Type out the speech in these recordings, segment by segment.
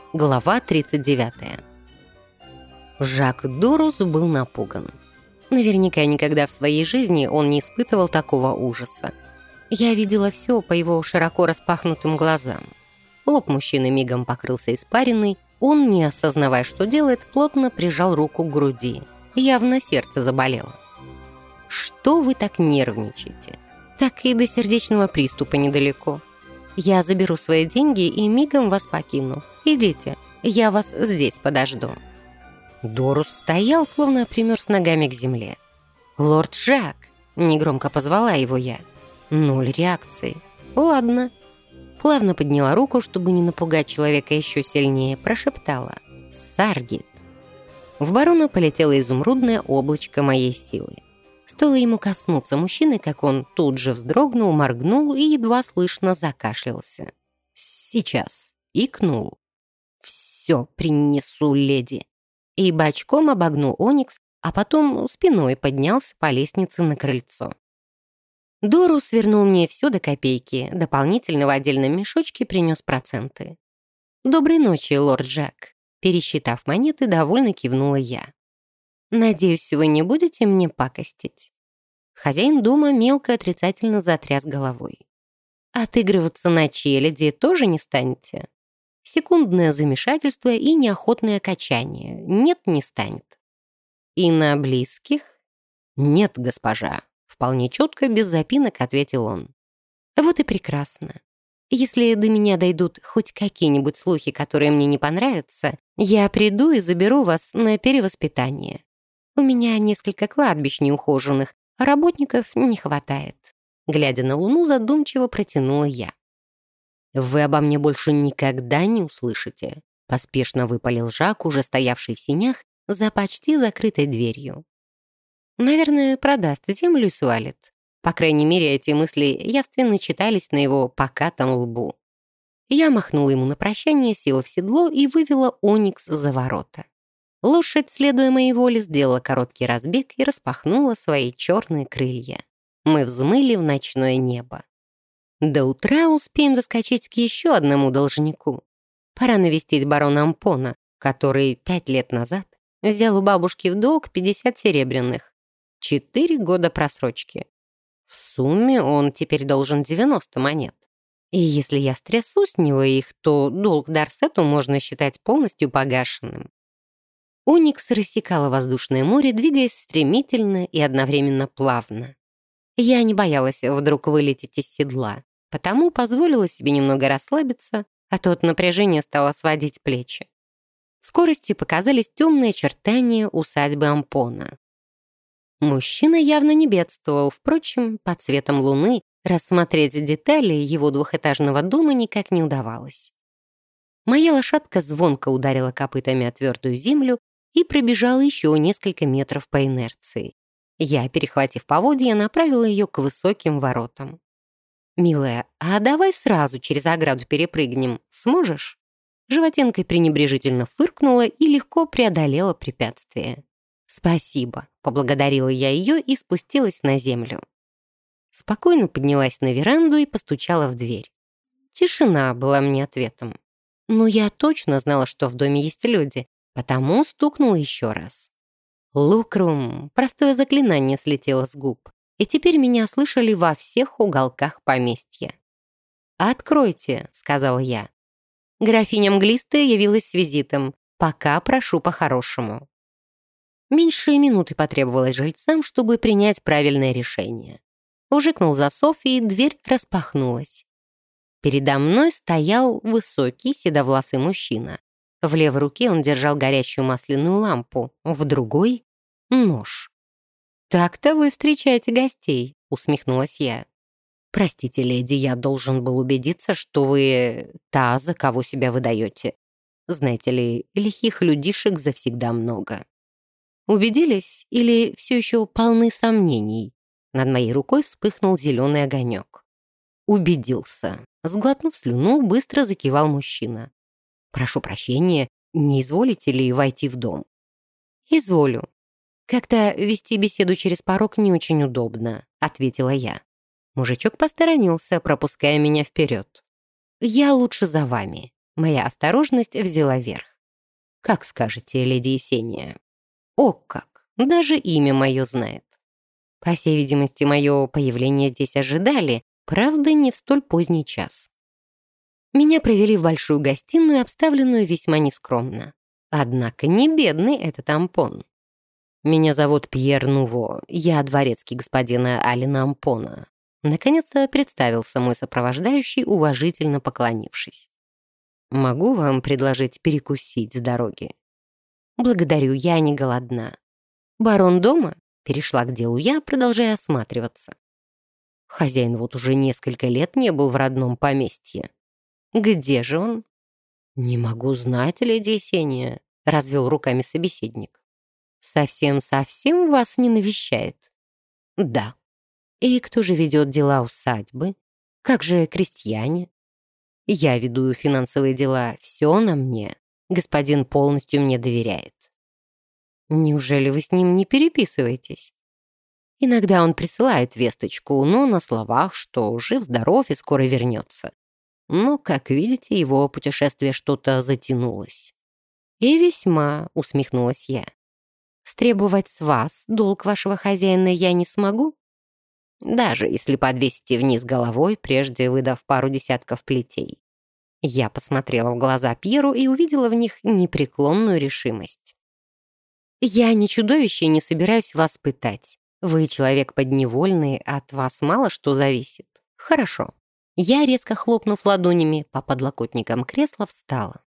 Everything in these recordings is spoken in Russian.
Глава 39. Жак Дорус был напуган. Наверняка никогда в своей жизни он не испытывал такого ужаса. Я видела все по его широко распахнутым глазам. Лоб мужчины мигом покрылся испариной, он, не осознавая, что делает, плотно прижал руку к груди. Явно сердце заболело. «Что вы так нервничаете? Так и до сердечного приступа недалеко. Я заберу свои деньги и мигом вас покину. Идите, я вас здесь подожду». Дорус стоял, словно примерз ногами к земле. «Лорд Жак!» — негромко позвала его я. Ноль реакции. «Ладно». Плавно подняла руку, чтобы не напугать человека еще сильнее, прошептала: «Саргит». В барона полетело изумрудное облачко моей силы. Стоило ему коснуться мужчины, как он тут же вздрогнул, моргнул и едва слышно закашлялся. «Сейчас!» — икнул. «Все принесу, леди!» И бочком обогнул Оникс, а потом спиной поднялся по лестнице на крыльцо. Дорус вернул мне все до копейки, дополнительно в отдельном мешочке принес проценты. «Доброй ночи, лорд Жак!» Пересчитав монеты, довольно кивнула я. «Надеюсь, вы не будете мне пакостить?» Хозяин дома мелко отрицательно затряс головой. «Отыгрываться на челяди тоже не станете?» Секундное замешательство и неохотное качание. Нет, не станет. «И на близких?» «Нет, госпожа», — вполне четко, без запинок ответил он. «Вот и прекрасно. Если до меня дойдут хоть какие-нибудь слухи, которые мне не понравятся, я приду и заберу вас на перевоспитание. У меня несколько кладбищ неухоженных, а работников не хватает». Глядя на луну, задумчиво протянула я. «Вы обо мне больше никогда не услышите», — поспешно выпалил Жак, уже стоявший в сенях, за почти закрытой дверью. «Наверное, продаст землю и свалит». По крайней мере, эти мысли явственно читались на его покатом лбу. Я махнула ему на прощание, села в седло и вывела Оникс за ворота. Лошадь, следуя моей воле, сделала короткий разбег и распахнула свои черные крылья. Мы взмыли в ночное небо. До утра успеем заскочить к еще одному должнику. Пора навестить барона Ампона, который 5 лет назад взял у бабушки в долг 50 серебряных. 4 года просрочки. В сумме он теперь должен 90 монет. И если я стрясу с него их, то долг Дарсету можно считать полностью погашенным. Оникс рассекала воздушное море, двигаясь стремительно и одновременно плавно. Я не боялась вдруг вылететь из седла, потому позволила себе немного расслабиться, а то от напряжения стало сводить плечи. В скорости показались темные очертания усадьбы Ампона. Мужчина явно не бедствовал, впрочем, под светом луны рассмотреть детали его двухэтажного дома никак не удавалось. Моя лошадка звонко ударила копытами о твердую землю и пробежала еще несколько метров по инерции. Я, перехватив поводья, направила ее к высоким воротам. «Милая, а давай сразу через ограду перепрыгнем, сможешь?» Животинка пренебрежительно фыркнула и легко преодолела препятствие. «Спасибо», — поблагодарила я ее и спустилась на землю. Спокойно поднялась на веранду и постучала в дверь. Тишина была мне ответом. Но я точно знала, что в доме есть люди, потому стукнула еще раз. «Лукрум» — простое заклинание слетело с губ, и теперь меня слышали во всех уголках поместья. «Откройте», — сказала я. Графиня Мглистая явилась с визитом. «Пока прошу по-хорошему». Меньше минуты потребовалось жильцам, чтобы принять правильное решение. Ужикнул засов, и дверь распахнулась. Передо мной стоял высокий седовласый мужчина. В левой руке он держал горящую масляную лампу, в другой — нож. «Так-то вы встречаете гостей», — усмехнулась я. «Простите, леди, я должен был убедиться, что вы та, за кого себя выдаете. Знаете ли, лихих людишек завсегда много». «Убедились или все еще полны сомнений?» Над моей рукой вспыхнул зеленый огонек. «Убедился». Сглотнув слюну, быстро закивал мужчина. «Прошу прощения, не изволите ли войти в дом?» «Изволю. Как-то вести беседу через порог не очень удобно», — ответила я. Мужичок посторонился, пропуская меня вперед. «Я лучше за вами». Моя осторожность взяла верх. «Как скажете, леди Есения?» «О как! Даже имя мое знает». По всей видимости, мое появление здесь ожидали, правда, не в столь поздний час. Меня провели в большую гостиную, обставленную весьма нескромно. Однако не бедный этот ампон. «Меня зовут Пьер Нуво, я дворецкий господина Алина Ампона». Наконец-то представился мой сопровождающий, уважительно поклонившись. «Могу вам предложить перекусить с дороги?» «Благодарю, я не голодна». «Барон дома?» — перешла к делу я, продолжая осматриваться. Хозяин вот уже несколько лет не был в родном поместье. «Где же он?» «Не могу знать, леди Есения», — развел руками собеседник. «Совсем-совсем вас не навещает?» «Да». «И кто же ведет дела усадьбы? Как же крестьяне?» «Я веду финансовые дела, все на мне. Господин полностью мне доверяет». «Неужели вы с ним не переписываетесь?» «Иногда он присылает весточку, но на словах, что жив-здоров и скоро вернется. Но, как видите, его путешествие что-то затянулось». «И весьма», — усмехнулась я. «Стребовать с вас долг вашего хозяина я не смогу?» «Даже если подвесите вниз головой, прежде выдав пару десятков плетей». Я посмотрела в глаза Пьеру и увидела в них непреклонную решимость. «Я не чудовище и не собираюсь вас пытать. Вы человек подневольный, от вас мало что зависит. Хорошо». Я, резко хлопнув ладонями по подлокотникам кресла, встала.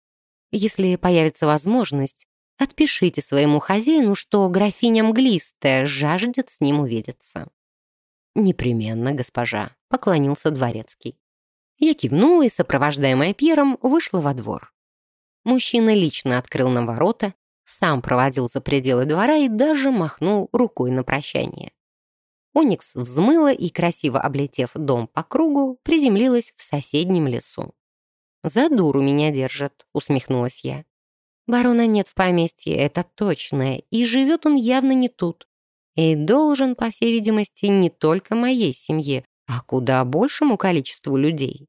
«Если появится возможность, отпишите своему хозяину, что графиня Мглистая жаждет с ним увидеться». «Непременно, госпожа», — поклонился дворецкий. Я кивнула и, сопровождаемая Пьером, вышла во двор. Мужчина лично открыл нам ворота, сам проводил за пределы двора и даже махнул рукой на прощание. Оникс взмыла и, красиво облетев дом по кругу, приземлилась в соседнем лесу. «За дуру меня держат», — усмехнулась я. «Барона нет в поместье, это точно, и живет он явно не тут. И должен, по всей видимости, не только моей семье, а куда большему количеству людей».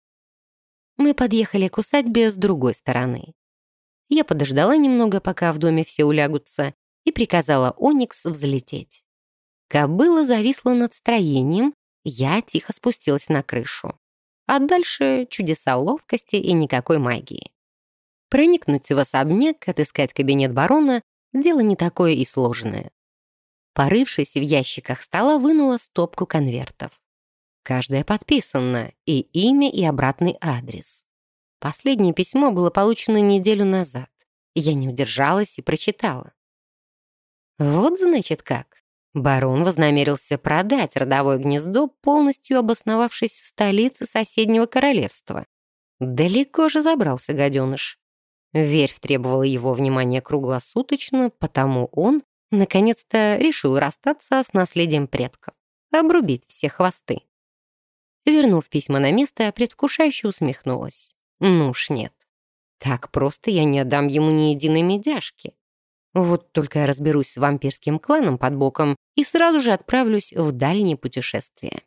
Мы подъехали к усадьбе с другой стороны. Я подождала немного, пока в доме все улягутся, и приказала Оникс взлететь. Кобыла зависла над строением, я тихо спустилась на крышу. А дальше чудеса ловкости и никакой магии. Проникнуть в особняк, отыскать кабинет барона — дело не такое и сложное. Порывшись в ящиках стола, вынула стопку конвертов. Каждая подписана, и имя, и обратный адрес. Последнее письмо было получено неделю назад. Я не удержалась и прочитала. Вот значит как. Барон вознамерился продать родовое гнездо, полностью обосновавшись в столице соседнего королевства. Далеко же забрался гаденыш. Верфь требовала его внимания круглосуточно, потому он, наконец-то, решил расстаться с наследием предков, обрубить все хвосты. Вернув письма на место, предвкушающе усмехнулась. Ну уж нет. Так просто я не отдам ему ни единой медяшки. Вот только я разберусь с вампирским кланом под боком и сразу же отправлюсь в дальние путешествия.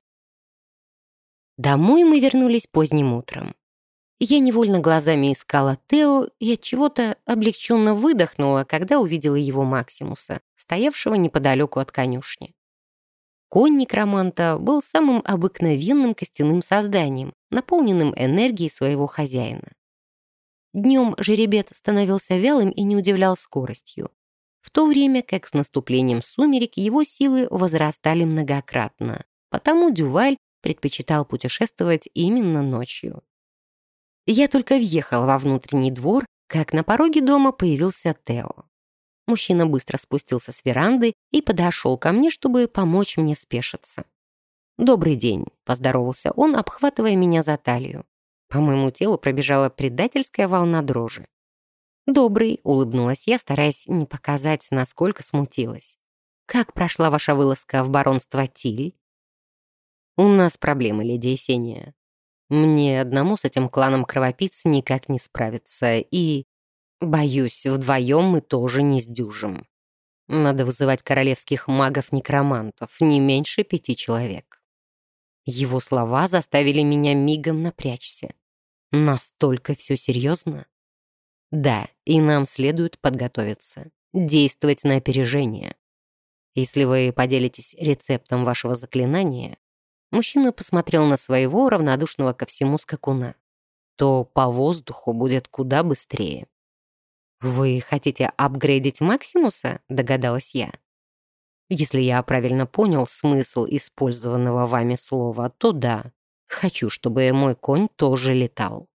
Домой мы вернулись поздним утром. Я невольно глазами искала Тео и от чего-то облегченно выдохнула, когда увидела его Максимуса, стоявшего неподалеку от конюшни. Конь некроманта был самым обыкновенным костяным созданием, наполненным энергией своего хозяина. Днем жеребец становился вялым и не удивлял скоростью, в то время как с наступлением сумерек его силы возрастали многократно, потому Дюваль предпочитал путешествовать именно ночью. Я только въехала во внутренний двор, как на пороге дома появился Тео. Мужчина быстро спустился с веранды и подошел ко мне, чтобы помочь мне спешиться. «Добрый день», — поздоровался он, обхватывая меня за талию. По моему телу пробежала предательская волна дрожи. «Добрый», — улыбнулась я, стараясь не показать, насколько смутилась. «Как прошла ваша вылазка в баронство Тиль?» «У нас проблемы, леди Есения. Мне одному с этим кланом кровопийц никак не справиться, и, боюсь, вдвоем мы тоже не сдюжим. Надо вызывать королевских магов-некромантов, не меньше 5 человек». Его слова заставили меня мигом напрячься. Настолько все серьезно? Да, и нам следует подготовиться, действовать на опережение. Если вы поделитесь рецептом вашего заклинания, мужчина посмотрел на своего равнодушного ко всему скакуна, то по воздуху будет куда быстрее. «Вы хотите апгрейдить Максимуса?» — догадалась я. Если я правильно понял смысл использованного вами слова, то да, хочу, чтобы мой конь тоже летал.